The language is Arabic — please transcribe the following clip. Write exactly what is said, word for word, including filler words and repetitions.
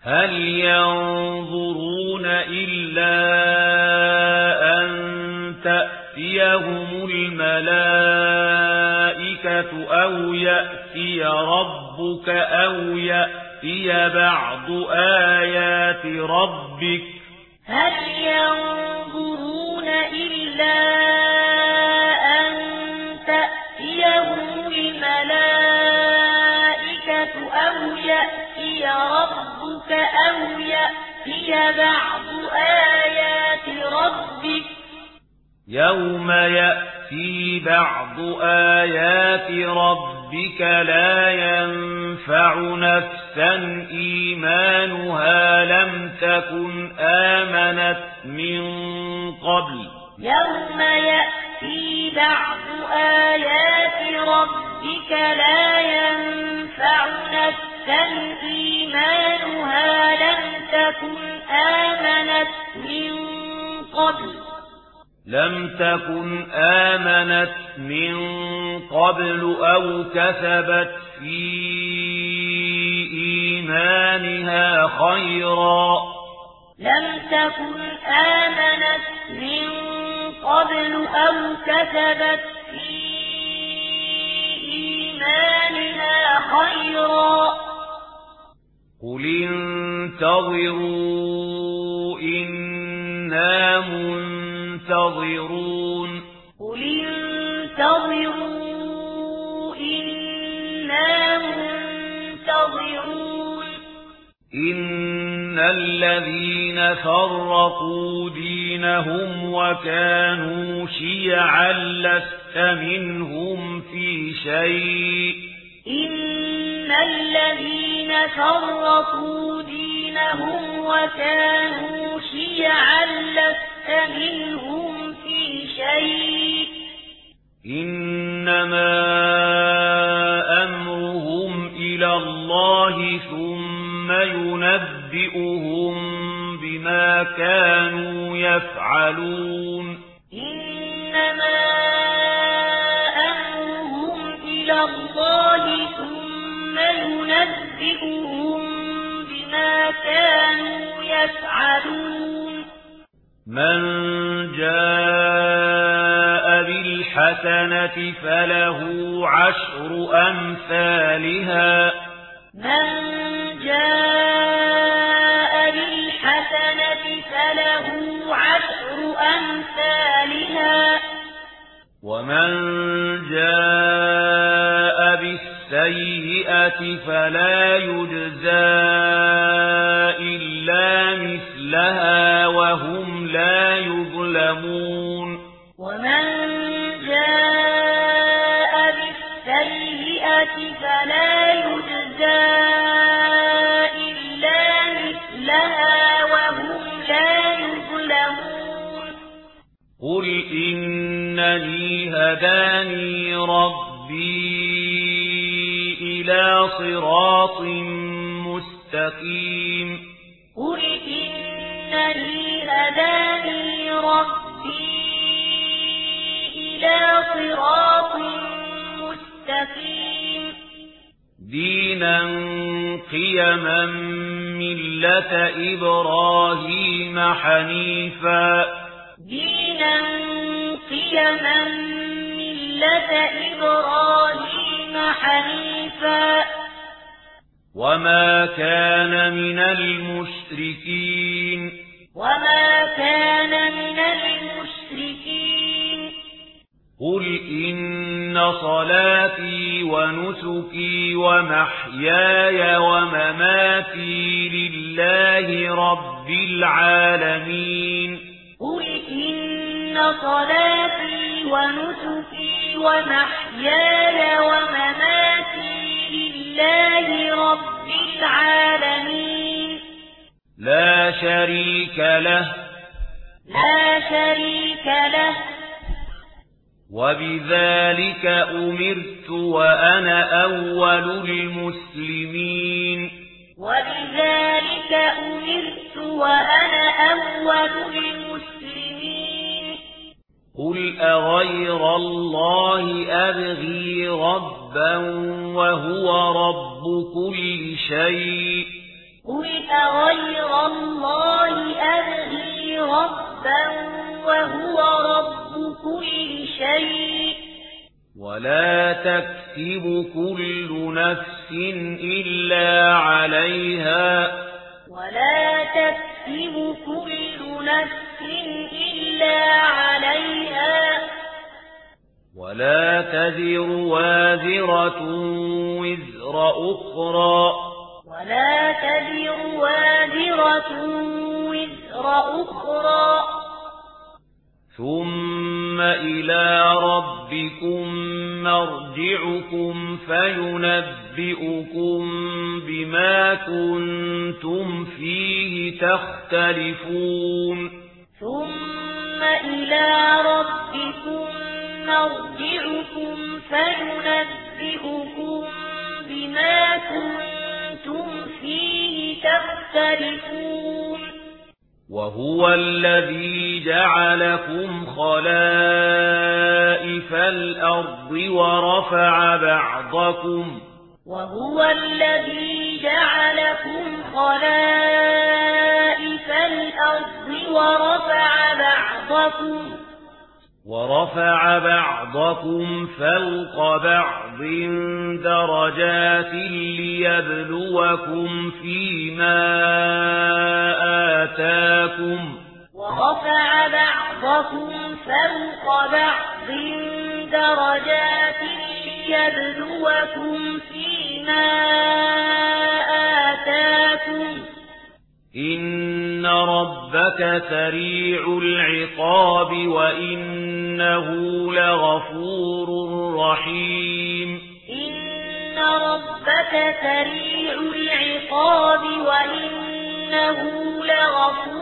هل ينظرون إلا أن تأتيهم الملائكة أو يأتي ربك أو يأتي بعض آيات ربك هل ينظرون إلا أن تأتيهم الملائكة أو يأتي ربك أو يأتي بعض آيات ربك يوم يأتي بعض آيات ربك لا ينفع نفسا إيمانها لم تكن آمنت من قبل يوم يأتي بعض آيات ربك لا ينفع نفسا إيمانها لم تكن آمنت من قبل لم تكن آمنت من قبل أو كسبت في إيمانها خيرا لم تكن آمنت من قبل أو كسبت في إيمانها خيرا قل انتظروا إنا منتظرون قل انتظروا إنا منتظرون إن الذين فرقوا دينهم وكانوا شيعا لست منهم في شيء إن الذين فرقوا دينهم وكانوا شيعا لست منهم في شيء إنما أمرهم إلى الله ثم ينبئهم بما كانوا يفعلون إنما أمرهم إلى الله ثم ينبئهم بما كانوا يفعلون من جاء بالحسنة فله عشر أمثالها من جاء بالحسنة فله عشر أمثالها ومن جاء بالسيئة فلا يجزى إلا مثلها وهم لا يظلمون ومن جاء بالسيئة فلا يجزى إلا مثلها وهم لا يظلمون قل إنني هداني ربي إلى صراط مستقيم قل إنني هداني ربي إلى صراط مستقيم دينا قيما ملة إبراهيم حنيفا دينا قيما ملة إبراهيم حنيفا وما كان من المشركين وما كان من المشركين قل إن صلاتي ونسكي ومحياي ومماتي لله رب العالمين قل إن صلاتي ونسكي ومحياي ومماتي لله رب العالمين لا شريك له لا شريك له وبذلك أمرت وأنا أول المسلمين وبذلك أمرت وأنا أول المسلمين قل أغير الله أبغي ربا وهو رب كل شيء قل أغير الله أبغي ربا وهو رب كل شيء ولا تكسب كل نفس إلا عليها ولا تكسب كل نفس إلا عليها ولا تزر وازرة وزر أخرى ولا تزر وازرة وزر أخرى ثم إلى ربكم مرجعكم فينبئكم بما كنتم فيه تختلفون ثم إلى ربكم مرجعكم فينبئكم بما كنتم فيه تختلفون وهو الذي جعلكم خلائف الأرض ورفع بعضكم وهو الذي جعلكم خلائف الأرض ورفع بعضكم ورفع بعضكم فوق بعض درجات ليبلوكم فيما آتاكم ورفع بعضكم فوق بعض درجات ليبلوكم فيما آتاكم إن ربك سريع العقاب وإنه لغفور رحيم إن ربك سريع العقاب وإنه لغفور